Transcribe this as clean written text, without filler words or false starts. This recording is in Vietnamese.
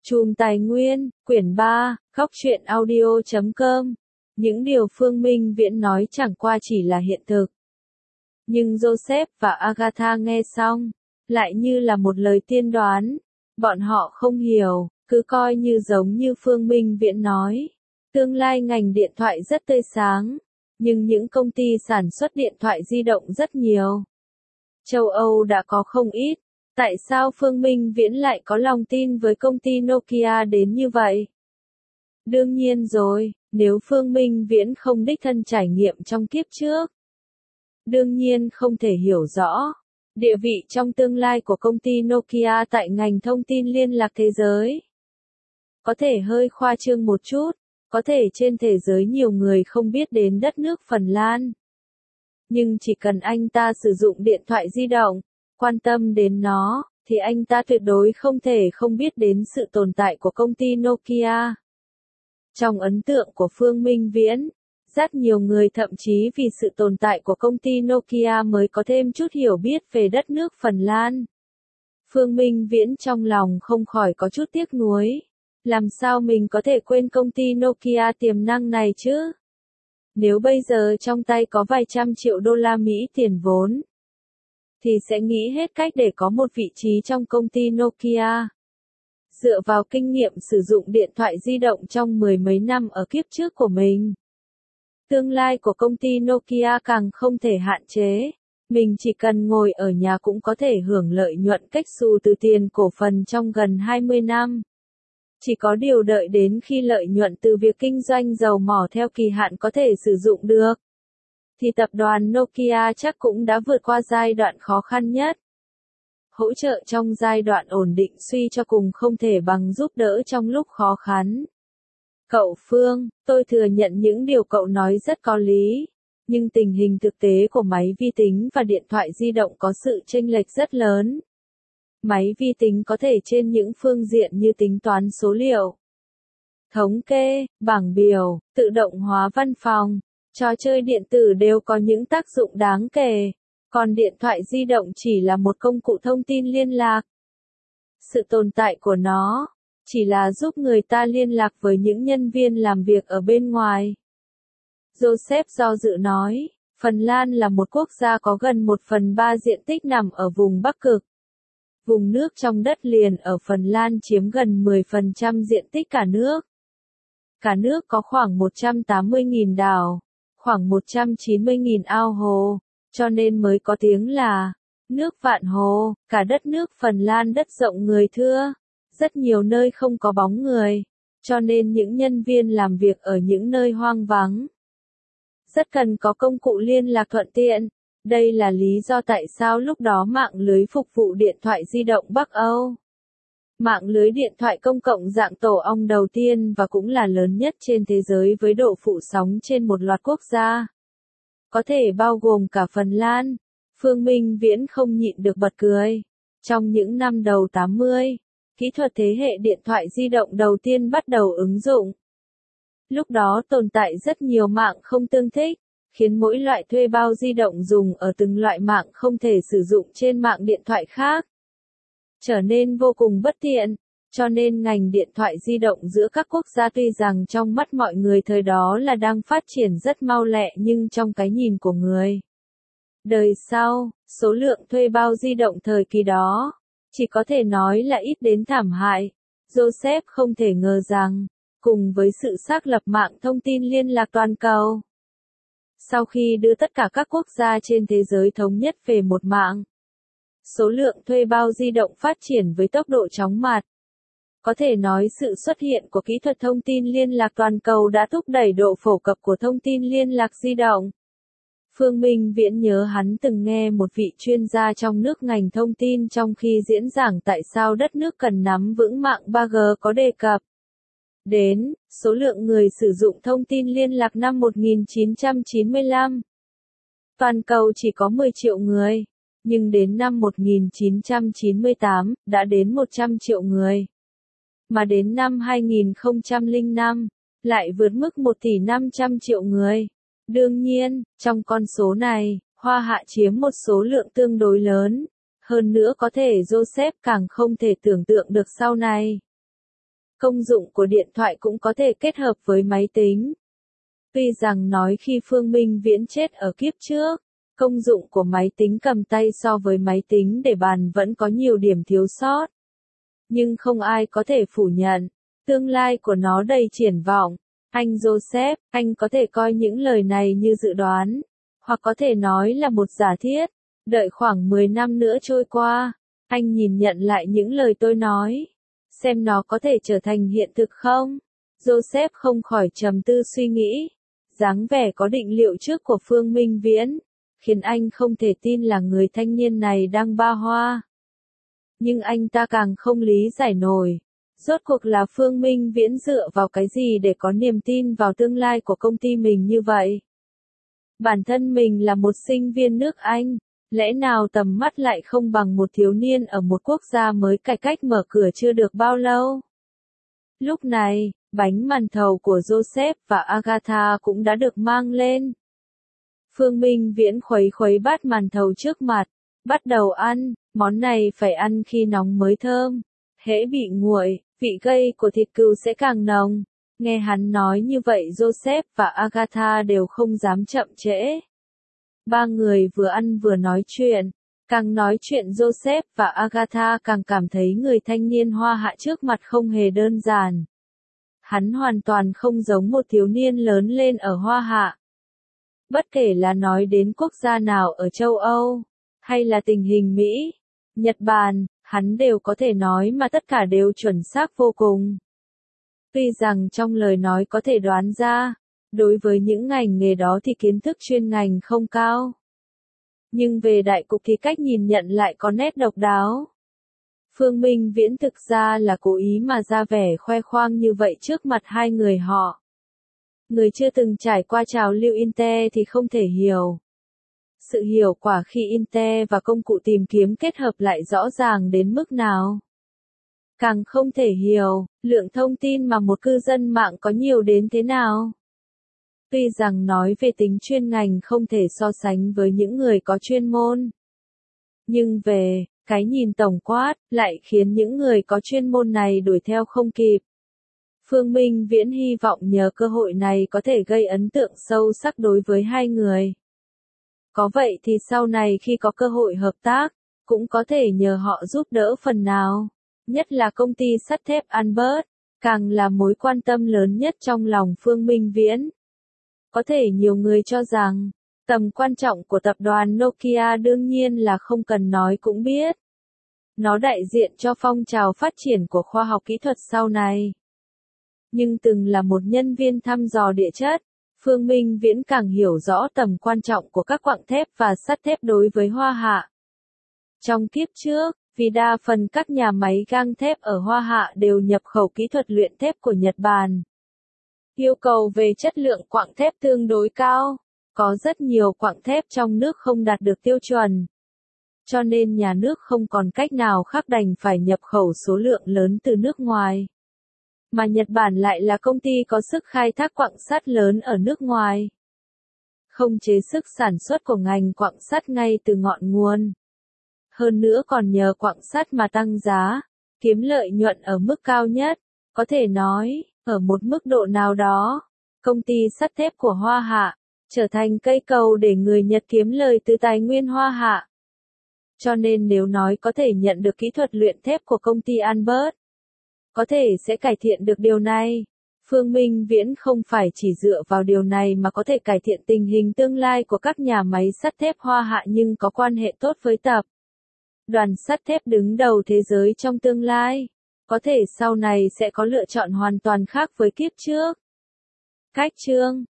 Chùm Tài Nguyên, quyển 3, Góc truyện audio.com. Những điều Phương Minh Viễn nói chẳng qua chỉ là hiện thực. Nhưng Joseph và Agatha nghe xong, lại như là một lời tiên đoán. Bọn họ không hiểu, cứ coi như giống như Phương Minh Viễn nói. Tương lai ngành điện thoại rất tươi sáng, nhưng những công ty sản xuất điện thoại di động rất nhiều. Châu Âu đã có không ít. Tại sao Phương Minh Viễn lại có lòng tin với công ty Nokia đến như vậy? Đương nhiên rồi, nếu Phương Minh Viễn không đích thân trải nghiệm trong kiếp trước, đương nhiên không thể hiểu rõ địa vị trong tương lai của công ty Nokia tại ngành thông tin liên lạc thế giới. Có thể hơi khoa trương một chút, có thể trên thế giới nhiều người không biết đến đất nước Phần Lan. Nhưng chỉ cần anh ta sử dụng điện thoại di động, quan tâm đến nó, thì anh ta tuyệt đối không thể không biết đến sự tồn tại của công ty Nokia. Trong ấn tượng của Phương Minh Viễn, rất nhiều người thậm chí vì sự tồn tại của công ty Nokia mới có thêm chút hiểu biết về đất nước Phần Lan. Phương Minh Viễn trong lòng không khỏi có chút tiếc nuối. Làm sao mình có thể quên công ty Nokia tiềm năng này chứ? Nếu bây giờ trong tay có vài trăm triệu đô la Mỹ tiền vốn, thì sẽ nghĩ hết cách để có một vị trí trong công ty Nokia. Dựa vào kinh nghiệm sử dụng điện thoại di động trong mười mấy năm ở kiếp trước của mình, tương lai của công ty Nokia càng không thể hạn chế. Mình chỉ cần ngồi ở nhà cũng có thể hưởng lợi nhuận cách xù từ tiền cổ phần trong gần 20 năm. Chỉ có điều đợi đến khi lợi nhuận từ việc kinh doanh dầu mỏ theo kỳ hạn có thể sử dụng được, thì tập đoàn Nokia chắc cũng đã vượt qua giai đoạn khó khăn nhất. Hỗ trợ trong giai đoạn ổn định suy cho cùng không thể bằng giúp đỡ trong lúc khó khăn. Cậu Phương, tôi thừa nhận những điều cậu nói rất có lý, nhưng tình hình thực tế của máy vi tính và điện thoại di động có sự chênh lệch rất lớn. Máy vi tính có thể trên những phương diện như tính toán số liệu, thống kê, bảng biểu, tự động hóa văn phòng, trò chơi điện tử đều có những tác dụng đáng kể, còn điện thoại di động chỉ là một công cụ thông tin liên lạc. Sự tồn tại của nó chỉ là giúp người ta liên lạc với những nhân viên làm việc ở bên ngoài. Joseph do dự nói, Phần Lan là một quốc gia có gần 1/3 diện tích nằm ở vùng Bắc Cực. Vùng nước trong đất liền ở Phần Lan chiếm gần 10% diện tích cả nước. Cả nước có khoảng 180.000 đảo, khoảng 190.000 ao hồ, cho nên mới có tiếng là nước vạn hồ. Cả đất nước Phần Lan đất rộng người thưa, rất nhiều nơi không có bóng người, cho nên những nhân viên làm việc ở những nơi hoang vắng rất cần có công cụ liên lạc thuận tiện. Đây là lý do tại sao lúc đó mạng lưới phục vụ điện thoại di động Bắc Âu, mạng lưới điện thoại công cộng dạng tổ ong đầu tiên và cũng là lớn nhất trên thế giới với độ phủ sóng trên một loạt quốc gia, có thể bao gồm cả Phần Lan. Phương Minh Viễn không nhịn được bật cười. Trong những năm đầu 80, kỹ thuật thế hệ điện thoại di động đầu tiên bắt đầu ứng dụng. Lúc đó tồn tại rất nhiều mạng không tương thích, khiến mỗi loại thuê bao di động dùng ở từng loại mạng không thể sử dụng trên mạng điện thoại khác, trở nên vô cùng bất tiện. Cho nên ngành điện thoại di động giữa các quốc gia tuy rằng trong mắt mọi người thời đó là đang phát triển rất mau lẹ, nhưng trong cái nhìn của người đời sau, số lượng thuê bao di động thời kỳ đó chỉ có thể nói là ít đến thảm hại. Joseph không thể ngờ rằng, cùng với sự xác lập mạng thông tin liên lạc toàn cầu, sau khi đưa tất cả các quốc gia trên thế giới thống nhất về một mạng, số lượng thuê bao di động phát triển với tốc độ chóng mặt. Có thể nói sự xuất hiện của kỹ thuật thông tin liên lạc toàn cầu đã thúc đẩy độ phổ cập của thông tin liên lạc di động. Phương Minh Viễn nhớ hắn từng nghe một vị chuyên gia trong nước ngành thông tin trong khi diễn giảng tại sao đất nước cần nắm vững mạng 3G có đề cập đến số lượng người sử dụng thông tin liên lạc năm 1995. Toàn cầu chỉ có 10 triệu người, nhưng đến năm 1998, đã đến 100 triệu người. Mà đến năm 2005, lại vượt mức 1,5 tỷ người. Đương nhiên, trong con số này, Hoa Hạ chiếm một số lượng tương đối lớn. Hơn nữa có thể Joseph càng không thể tưởng tượng được sau này Công dụng của điện thoại cũng có thể kết hợp với máy tính. Tuy rằng nói khi Phương Minh Viễn chết ở kiếp trước, công dụng của máy tính cầm tay so với máy tính để bàn vẫn có nhiều điểm thiếu sót. Nhưng không ai có thể phủ nhận, tương lai của nó đầy triển vọng. Anh Joseph, anh có thể coi những lời này như dự đoán, hoặc có thể nói là một giả thiết. Đợi khoảng 10 năm nữa trôi qua, anh nhìn nhận lại những lời tôi nói, xem nó có thể trở thành hiện thực không? Joseph không khỏi trầm tư suy nghĩ. Dáng vẻ có định liệu trước của Phương Minh Viễn, khiến anh không thể tin là người thanh niên này đang ba hoa. Nhưng anh ta càng không lý giải nổi. Rốt cuộc là Phương Minh Viễn dựa vào cái gì để có niềm tin vào tương lai của công ty mình như vậy? Bản thân mình là một sinh viên nước Anh, lẽ nào tầm mắt lại không bằng một thiếu niên ở một quốc gia mới cải cách mở cửa chưa được bao lâu? Lúc này, bánh màn thầu của Joseph và Agatha cũng đã được mang lên. Phương Minh Viễn khuấy khuấy bát màn thầu trước mặt, bắt đầu ăn, món này phải ăn khi nóng mới thơm. Hễ bị nguội, vị gây của thịt cừu sẽ càng nồng. Nghe hắn nói như vậy Joseph và Agatha đều không dám chậm trễ. Ba người vừa ăn vừa nói chuyện. Càng nói chuyện Joseph và Agatha càng cảm thấy người thanh niên hoa hạ trước mặt không hề đơn giản. Hắn hoàn toàn không giống một thiếu niên lớn lên ở hoa hạ. Bất kể là nói đến quốc gia nào ở châu Âu, hay là tình hình Mỹ, Nhật Bản, hắn đều có thể nói mà tất cả đều chuẩn xác vô cùng. Tuy rằng trong lời nói có thể đoán ra, đối với những ngành nghề đó thì kiến thức chuyên ngành không cao. Nhưng về đại cục thì cách nhìn nhận lại có nét độc đáo. Phương Minh Viễn thực ra là cố ý mà ra vẻ khoe khoang như vậy trước mặt hai người họ. Người chưa từng trải qua trào lưu Intel thì không thể hiểu. Sự hiệu quả khi Intel và công cụ tìm kiếm kết hợp lại rõ ràng đến mức nào. Càng không thể hiểu, lượng thông tin mà một cư dân mạng có nhiều đến thế nào. Tuy rằng nói về tính chuyên ngành không thể so sánh với những người có chuyên môn. Nhưng về cái nhìn tổng quát lại khiến những người có chuyên môn này đuổi theo không kịp. Phương Minh Viễn hy vọng nhờ cơ hội này có thể gây ấn tượng sâu sắc đối với hai người. Có vậy thì sau này khi có cơ hội hợp tác, cũng có thể nhờ họ giúp đỡ phần nào. Nhất là công ty sắt thép Albert, càng là mối quan tâm lớn nhất trong lòng Phương Minh Viễn. Có thể nhiều người cho rằng, tầm quan trọng của tập đoàn Nokia đương nhiên là không cần nói cũng biết. Nó đại diện cho phong trào phát triển của khoa học kỹ thuật sau này. Nhưng từng là một nhân viên thăm dò địa chất, Phương Minh Viễn càng hiểu rõ tầm quan trọng của các quặng thép và sắt thép đối với Hoa Hạ. Trong kiếp trước, vì đa phần các nhà máy gang thép ở Hoa Hạ đều nhập khẩu kỹ thuật luyện thép của Nhật Bản. Yêu cầu về chất lượng quặng thép tương đối cao, có rất nhiều quặng thép trong nước không đạt được tiêu chuẩn. Cho nên nhà nước không còn cách nào khác đành phải nhập khẩu số lượng lớn từ nước ngoài. Mà Nhật Bản lại là công ty có sức khai thác quặng sắt lớn ở nước ngoài. Không chế sức sản xuất của ngành quặng sắt ngay từ ngọn nguồn. Hơn nữa còn nhờ quặng sắt mà tăng giá, kiếm lợi nhuận ở mức cao nhất. Có thể nói, ở một mức độ nào đó, công ty sắt thép của Hoa Hạ trở thành cây cầu để người Nhật kiếm lời từ tài nguyên Hoa Hạ. Cho nên nếu nói có thể nhận được kỹ thuật luyện thép của công ty Albert, có thể sẽ cải thiện được điều này. Phương Minh Viễn không phải chỉ dựa vào điều này mà có thể cải thiện tình hình tương lai của các nhà máy sắt thép Hoa Hạ nhưng có quan hệ tốt với tập đoàn sắt thép đứng đầu thế giới trong tương lai. Có thể sau này sẽ có lựa chọn hoàn toàn khác với kiếp trước. Cách chương